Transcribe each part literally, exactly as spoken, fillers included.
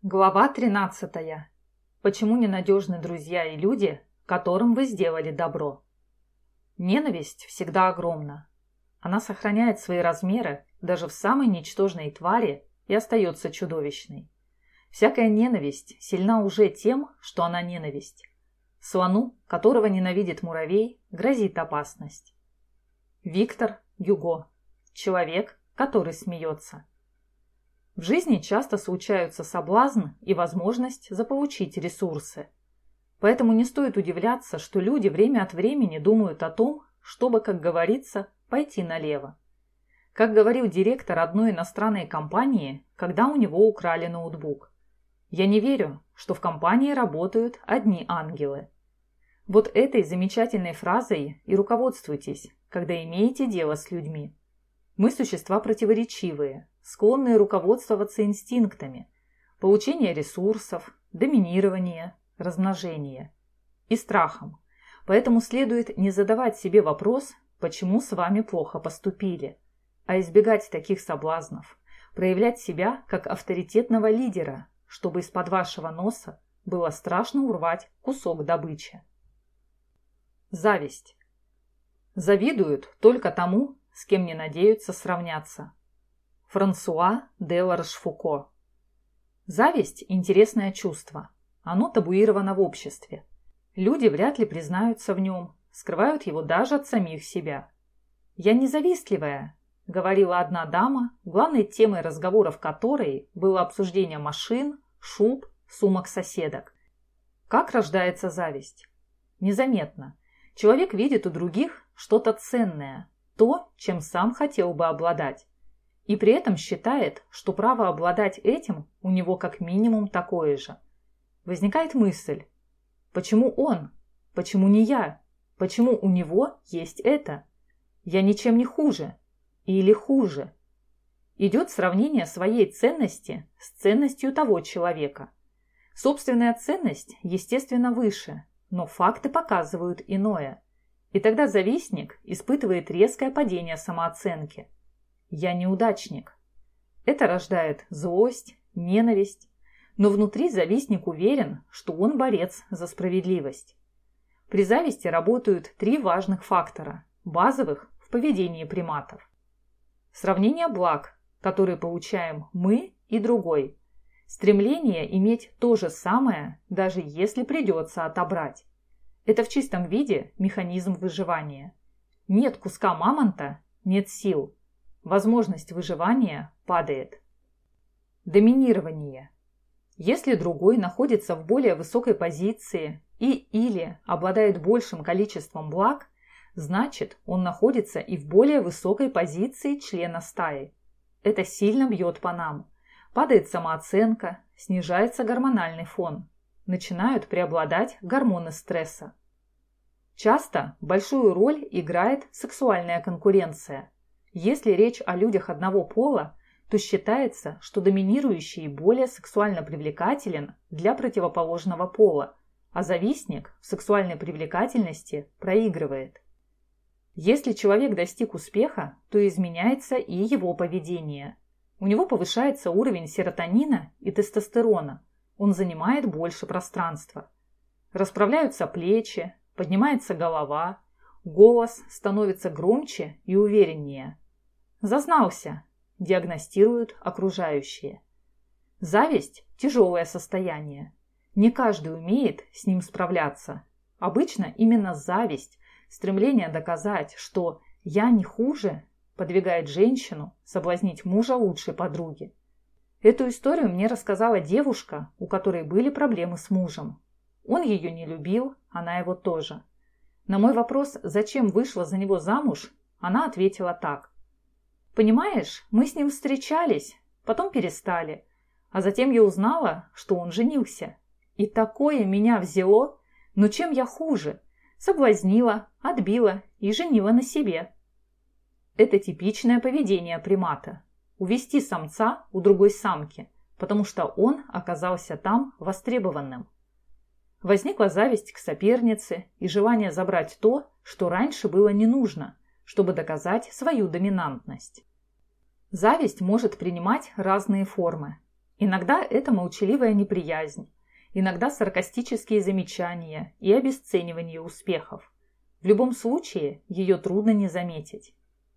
Глава тринадцатая. Почему ненадежны друзья и люди, которым вы сделали добро? Ненависть всегда огромна. Она сохраняет свои размеры даже в самой ничтожной твари и остается чудовищной. Всякая ненависть сильна уже тем, что она ненависть. Слону, которого ненавидит муравей, грозит опасность. Виктор Гюго. Человек, который смеется. В жизни часто случаются соблазн и возможность заполучить ресурсы. Поэтому не стоит удивляться, что люди время от времени думают о том, чтобы, как говорится, пойти налево. Как говорил директор одной иностранной компании, когда у него украли ноутбук: «Я не верю, что в компании работают одни ангелы». Вот этой замечательной фразой и руководствуйтесь, когда имеете дело с людьми. Мы существа противоречивые, склонные руководствоваться инстинктами, получение ресурсов, доминирование, размножение и страхом. Поэтому следует не задавать себе вопрос, почему с вами плохо поступили, а избегать таких соблазнов, проявлять себя как авторитетного лидера, чтобы из-под вашего носа было страшно урвать кусок добычи. Зависть. Завидуют только тому, с кем не надеются сравняться. Франсуа де Ларошфуко. Зависть – интересное чувство. Оно табуировано в обществе. Люди вряд ли признаются в нем, скрывают его даже от самих себя. «Я не завистливая», – говорила одна дама, главной темой разговоров которой было обсуждение машин, шуб, сумок соседок. Как рождается зависть? Незаметно. Человек видит у других что-то ценное, то, чем сам хотел бы обладать. И при этом считает, что право обладать этим у него как минимум такое же. Возникает мысль: почему он? Почему не я? Почему у него есть это? Я ничем не хуже. Или хуже? Идет сравнение своей ценности с ценностью того человека. Собственная ценность, естественно, выше, но факты показывают иное. И тогда завистник испытывает резкое падение самооценки. «Я неудачник». Это рождает злость, ненависть, но внутри завистник уверен, что он борец за справедливость. При зависти работают три важных фактора, базовых в поведении приматов. Сравнение благ, которые получаем мы и другой. Стремление иметь то же самое, даже если придется отобрать. Это в чистом виде механизм выживания. Нет куска мамонта – нет сил. Возможность выживания падает. Доминирование. Если другой находится в более высокой позиции и или обладает большим количеством благ, значит, он находится и в более высокой позиции члена стаи. Это сильно бьет по нам. Падает самооценка, снижается гормональный фон. Начинают преобладать гормоны стресса. Часто большую роль играет сексуальная конкуренция. Если речь о людях одного пола, то считается, что доминирующий более сексуально привлекателен для противоположного пола, а завистник в сексуальной привлекательности проигрывает. Если человек достиг успеха, то изменяется и его поведение. У него повышается уровень серотонина и тестостерона, он занимает больше пространства. Расправляются плечи, поднимается голова, голос становится громче и увереннее. Зазнался, диагностируют окружающие. Зависть – тяжелое состояние. Не каждый умеет с ним справляться. Обычно именно зависть, стремление доказать, что «я не хуже», подвигает женщину соблазнить мужа лучшей подруги. Эту историю мне рассказала девушка, у которой были проблемы с мужем. Он ее не любил, она его тоже. На мой вопрос, зачем вышла за него замуж, она ответила так: «Понимаешь, мы с ним встречались, потом перестали, а затем я узнала, что он женился. И такое меня взяло, но чем я хуже? Соблазнила, отбила и женила на себе». Это типичное поведение примата. Увести самца у другой самки, потому что он оказался там востребованным. Возникла зависть к сопернице и желание забрать то, что раньше было не нужно, чтобы доказать свою доминантность. Зависть может принимать разные формы. Иногда это молчаливая неприязнь, иногда саркастические замечания и обесценивание успехов. В любом случае ее трудно не заметить.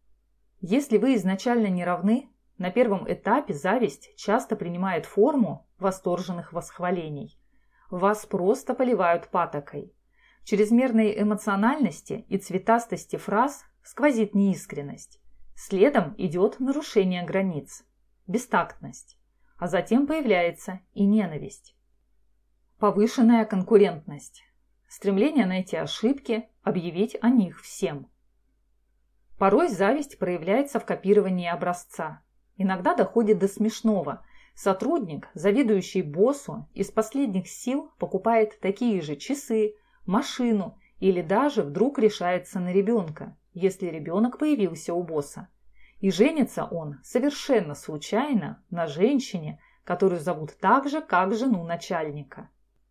Если вы изначально не равны, на первом этапе зависть часто принимает форму восторженных восхвалений. Вас просто поливают патокой. В чрезмерной эмоциональности и цветастости фраз сквозит неискренность. Следом идет нарушение границ, бестактность, а затем появляется и ненависть. Повышенная конкурентность, стремление найти ошибки, объявить о них всем. Порой зависть проявляется в копировании образца. Иногда доходит до смешного. Сотрудник, завидующий боссу, из последних сил покупает такие же часы, машину или даже вдруг решается на ребенка, если ребенок появился у босса. И женится он совершенно случайно на женщине, которую зовут так же, как жену начальника.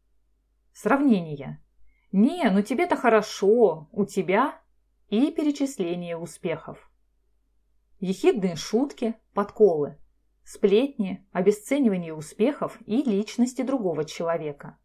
Сравнение. «Не, ну тебе-то хорошо, у тебя...» и перечисление успехов. Ехидные шутки, подколы, сплетни, обесценивание успехов и личности другого человека.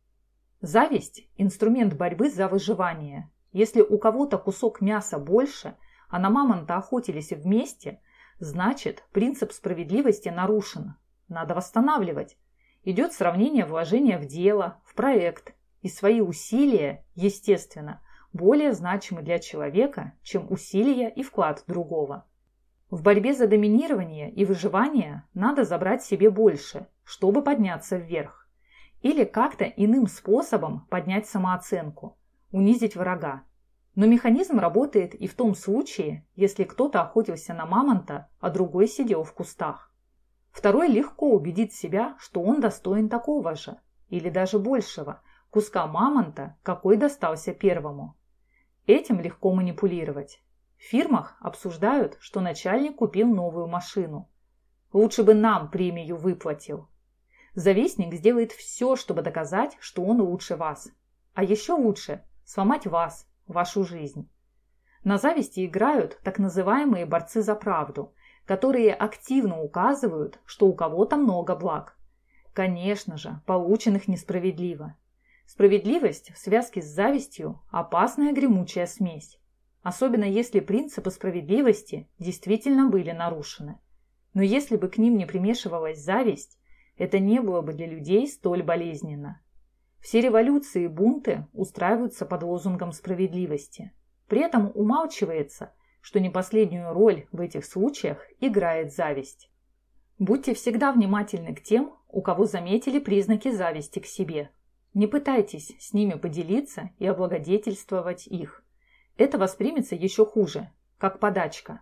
Зависть – инструмент борьбы за выживание. Если у кого-то кусок мяса больше, а на мамонта охотились вместе, значит, принцип справедливости нарушен. Надо восстанавливать. Идет сравнение вложения в дело, в проект, и свои усилия, естественно, более значимы для человека, чем усилия и вклад другого. В борьбе за доминирование и выживание надо забрать себе больше, чтобы подняться вверх. Или как-то иным способом поднять самооценку, унизить врага. Но механизм работает и в том случае, если кто-то охотился на мамонта, а другой сидел в кустах. Второй легко убедит себя, что он достоин такого же, или даже большего, куска мамонта, какой достался первому. Этим легко манипулировать. В фирмах обсуждают, что начальник купил новую машину. Лучше бы нам премию выплатил. Завистник сделает все, чтобы доказать, что он лучше вас. А еще лучше сломать вас, вашу жизнь. На зависти играют так называемые борцы за правду, которые активно указывают, что у кого-то много благ. Конечно же, полученных несправедливо. Справедливость в связке с завистью – опасная гремучая смесь. Особенно если принципы справедливости действительно были нарушены. Но если бы к ним не примешивалась зависть, это не было бы для людей столь болезненно. Все революции и бунты устраиваются под лозунгом справедливости. При этом умалчивается, что не последнюю роль в этих случаях играет зависть. Будьте всегда внимательны к тем, у кого заметили признаки зависти к себе. Не пытайтесь с ними поделиться и облагодетельствовать их. Это воспримется еще хуже, как подачка.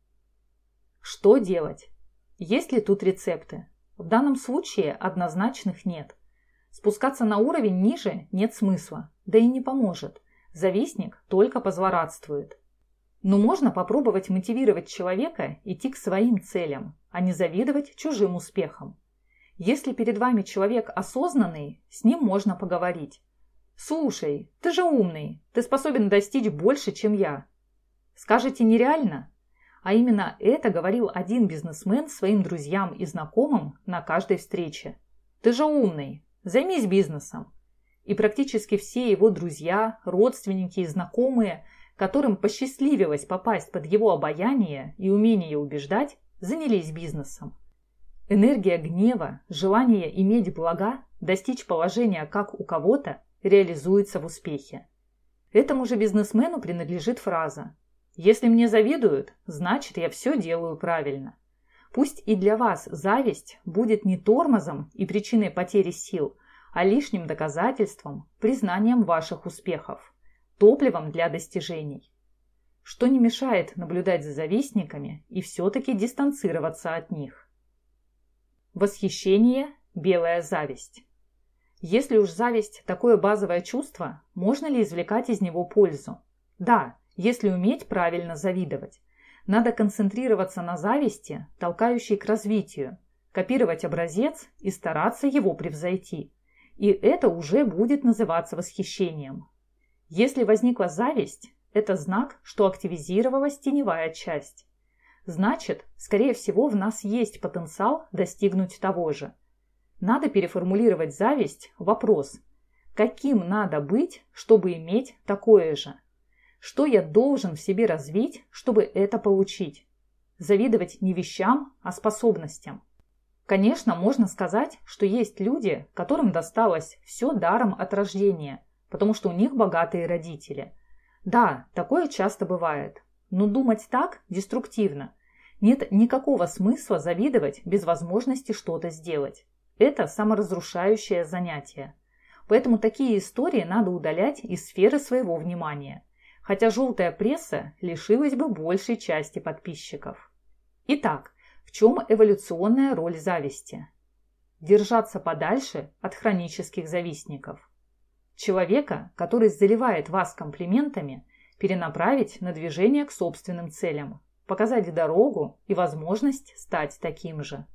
Что делать? Есть ли тут рецепты? В данном случае однозначных нет. Спускаться на уровень ниже нет смысла, да и не поможет. Завистник только позлорадствует. Но можно попробовать мотивировать человека идти к своим целям, а не завидовать чужим успехам. Если перед вами человек осознанный, с ним можно поговорить. «Слушай, ты же умный, ты способен достичь больше, чем я». Скажете, нереально? А именно это говорил один бизнесмен своим друзьям и знакомым на каждой встрече. «Ты же умный, займись бизнесом». И практически все его друзья, родственники и знакомые, которым посчастливилось попасть под его обаяние и умение убеждать, занялись бизнесом. Энергия гнева, желание иметь блага, достичь положения как у кого-то, реализуется в успехе. Этому же бизнесмену принадлежит фраза: «Если мне завидуют, значит, я все делаю правильно». Пусть и для вас зависть будет не тормозом и причиной потери сил, а лишним доказательством, признанием ваших успехов, топливом для достижений. Что не мешает наблюдать за завистниками и все-таки дистанцироваться от них. Восхищение – белая зависть. Если уж зависть – такое базовое чувство, можно ли извлекать из него пользу? Да, если уметь правильно завидовать. Надо концентрироваться на зависти, толкающей к развитию, копировать образец и стараться его превзойти. И это уже будет называться восхищением. Если возникла зависть, это знак, что активизировалась теневая часть. Значит, скорее всего, в нас есть потенциал достигнуть того же. Надо переформулировать зависть в вопрос: каким надо быть, чтобы иметь такое же? Что я должен в себе развить, чтобы это получить? Завидовать не вещам, а способностям. Конечно, можно сказать, что есть люди, которым досталось все даром от рождения, потому что у них богатые родители. Да, такое часто бывает. Но думать так деструктивно. Нет никакого смысла завидовать без возможности что-то сделать. Это саморазрушающее занятие. Поэтому такие истории надо удалять из сферы своего внимания. Хотя желтая пресса лишилась бы большей части подписчиков. Итак, в чем эволюционная роль зависти? Держаться подальше от хронических завистников. Человека, который заливает вас комплиментами, перенаправить на движение к собственным целям, показать дорогу и возможность стать таким же.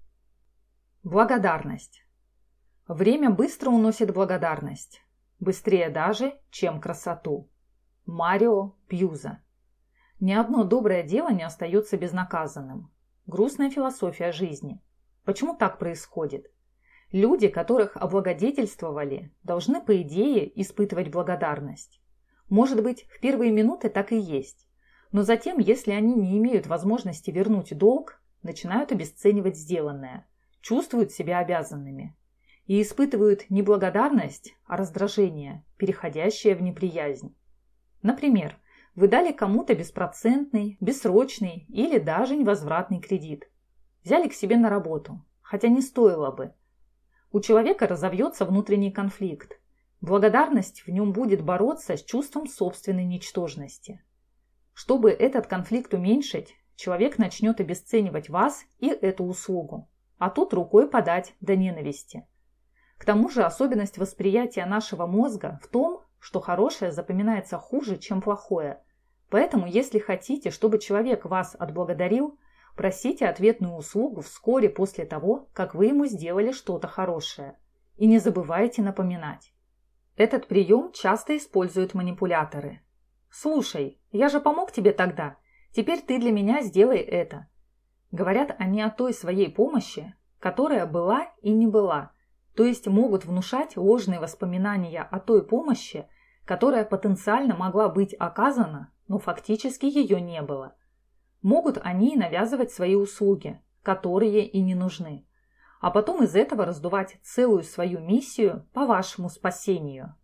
Благодарность. Время быстро уносит благодарность. Быстрее даже, чем красоту. Марио Пьюза. Ни одно доброе дело не остается безнаказанным. Грустная философия жизни. Почему так происходит? Люди, которых облагодетельствовали, должны, по идее, испытывать благодарность. Может быть, в первые минуты так и есть. Но затем, если они не имеют возможности вернуть долг, начинают обесценивать сделанное, чувствуют себя обязанными. И испытывают не благодарность, а раздражение, переходящее в неприязнь. Например, вы дали кому-то беспроцентный, бессрочный или даже невозвратный кредит. Взяли к себе на работу, хотя не стоило бы. У человека разовьется внутренний конфликт. Благодарность в нем будет бороться с чувством собственной ничтожности. Чтобы этот конфликт уменьшить, человек начнет обесценивать вас и эту услугу, а тут рукой подать до ненависти. К тому же особенность восприятия нашего мозга в том, что хорошее запоминается хуже, чем плохое. Поэтому, если хотите, чтобы человек вас отблагодарил, просите ответную услугу вскоре после того, как вы ему сделали что-то хорошее. И не забывайте напоминать. Этот прием часто используют манипуляторы. «Слушай, я же помог тебе тогда. Теперь ты для меня сделай это». Говорят они о той своей помощи, которая была и не была. То есть могут внушать ложные воспоминания о той помощи, которая потенциально могла быть оказана, но фактически ее не было. Могут они навязывать свои услуги, которые и не нужны, а потом из этого раздувать целую свою миссию по вашему спасению.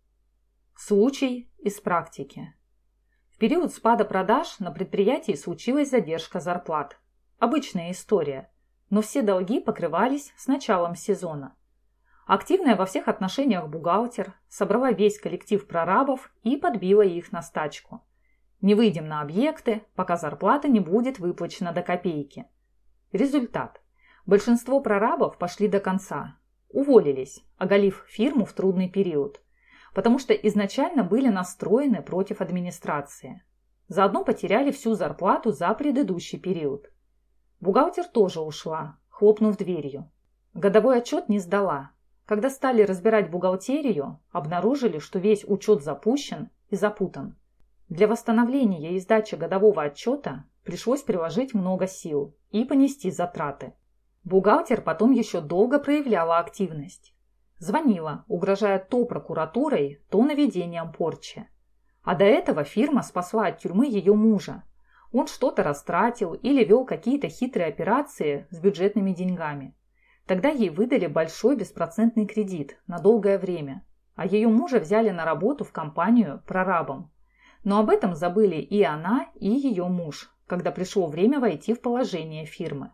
Случай из практики. В период спада продаж на предприятии случилась задержка зарплат. Обычная история, но все долги покрывались с началом сезона. Активная во всех отношениях бухгалтер собрала весь коллектив прорабов и подбила их на стачку. Не выйдем на объекты, пока зарплата не будет выплачена до копейки. Результат. Большинство прорабов пошли до конца. Уволились, оголив фирму в трудный период. Потому что изначально были настроены против администрации. Заодно потеряли всю зарплату за предыдущий период. Бухгалтер тоже ушла, хлопнув дверью. Годовой отчет не сдала. Когда стали разбирать бухгалтерию, обнаружили, что весь учет запущен и запутан. Для восстановления и сдачи годового отчета пришлось приложить много сил и понести затраты. Бухгалтер потом еще долго проявляла активность. Звонила, угрожая то прокуратурой, то наведением порчи. А до этого фирма спасла от тюрьмы ее мужа. Он что-то растратил или вел какие-то хитрые операции с бюджетными деньгами. Тогда ей выдали большой беспроцентный кредит на долгое время, а ее мужа взяли на работу в компанию прорабом. Но об этом забыли и она, и ее муж, когда пришло время войти в положение фирмы.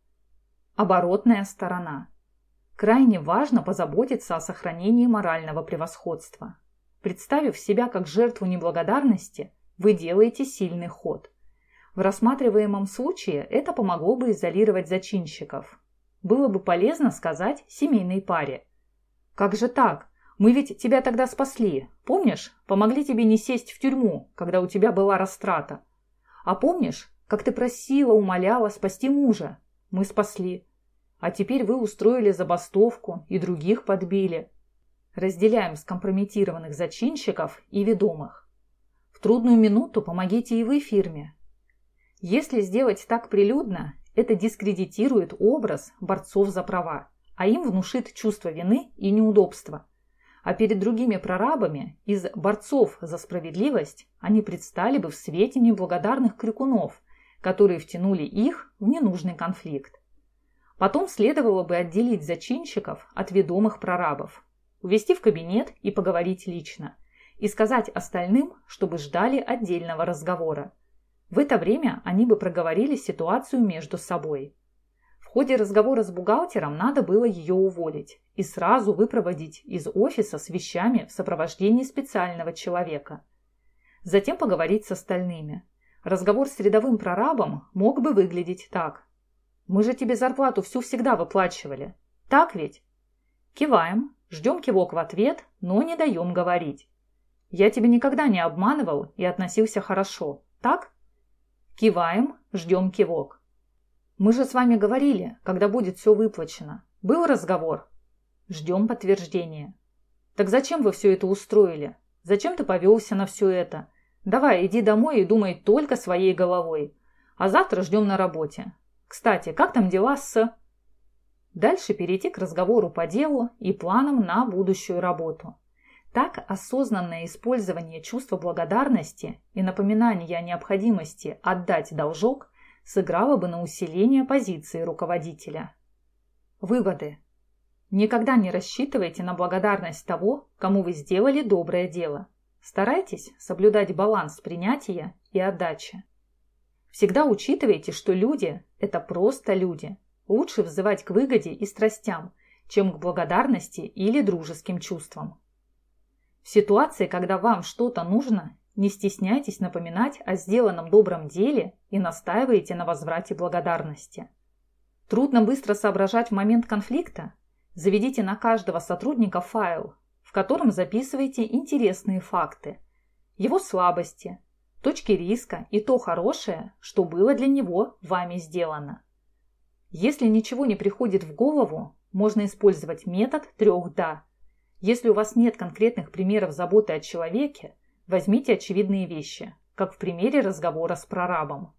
Оборотная сторона. Крайне важно позаботиться о сохранении морального превосходства. Представив себя как жертву неблагодарности, вы делаете сильный ход. В рассматриваемом случае это помогло бы изолировать зачинщиков. Было бы полезно сказать семейной паре: «Как же так? Мы ведь тебя тогда спасли. Помнишь, помогли тебе не сесть в тюрьму, когда у тебя была растрата. А помнишь, как ты просила, умоляла спасти мужа? Мы спасли. А теперь вы устроили забастовку и других подбили». Разделяем скомпрометированных зачинщиков и ведомых. В трудную минуту помогите и вы фирме. Если сделать так прилюдно, это дискредитирует образ борцов за права, а им внушит чувство вины и неудобства. А перед другими прорабами из борцов за справедливость они предстали бы в свете неблагодарных крикунов, которые втянули их в ненужный конфликт. Потом следовало бы отделить зачинщиков от ведомых прорабов, увести в кабинет и поговорить лично, и сказать остальным, чтобы ждали отдельного разговора. В это время они бы проговорили ситуацию между собой. В ходе разговора с бухгалтером надо было ее уволить и сразу выпроводить из офиса с вещами в сопровождении специального человека. Затем поговорить с остальными. Разговор с рядовым прорабом мог бы выглядеть так. «Мы же тебе зарплату всю всегда выплачивали. Так ведь?» Киваем, ждем кивок в ответ, но не даем говорить. «Я тебя никогда не обманывал и относился хорошо. Так?» Киваем, ждем кивок. «Мы же с вами говорили, когда будет все выплачено. Был разговор?» Ждем подтверждения. «Так зачем вы все это устроили? Зачем ты повелся на все это? Давай, иди домой и думай только своей головой. А завтра ждем на работе. Кстати, как там дела с...» Дальше перейти к разговору по делу и планам на будущую работу. Так осознанное использование чувства благодарности и напоминание о необходимости отдать должок сыграло бы на усиление позиции руководителя. Выводы. Никогда не рассчитывайте на благодарность того, кому вы сделали доброе дело. Старайтесь соблюдать баланс принятия и отдачи. Всегда учитывайте, что люди – это просто люди. Лучше взывать к выгоде и страстям, чем к благодарности или дружеским чувствам. В ситуации, когда вам что-то нужно, не стесняйтесь напоминать о сделанном добром деле и настаивайте на возврате благодарности. Трудно быстро соображать в момент конфликта? Заведите на каждого сотрудника файл, в котором записывайте интересные факты, его слабости, точки риска и то хорошее, что было для него вами сделано. Если ничего не приходит в голову, можно использовать метод трех «да». Если у вас нет конкретных примеров заботы о человеке, возьмите очевидные вещи, как в примере разговора с прорабом.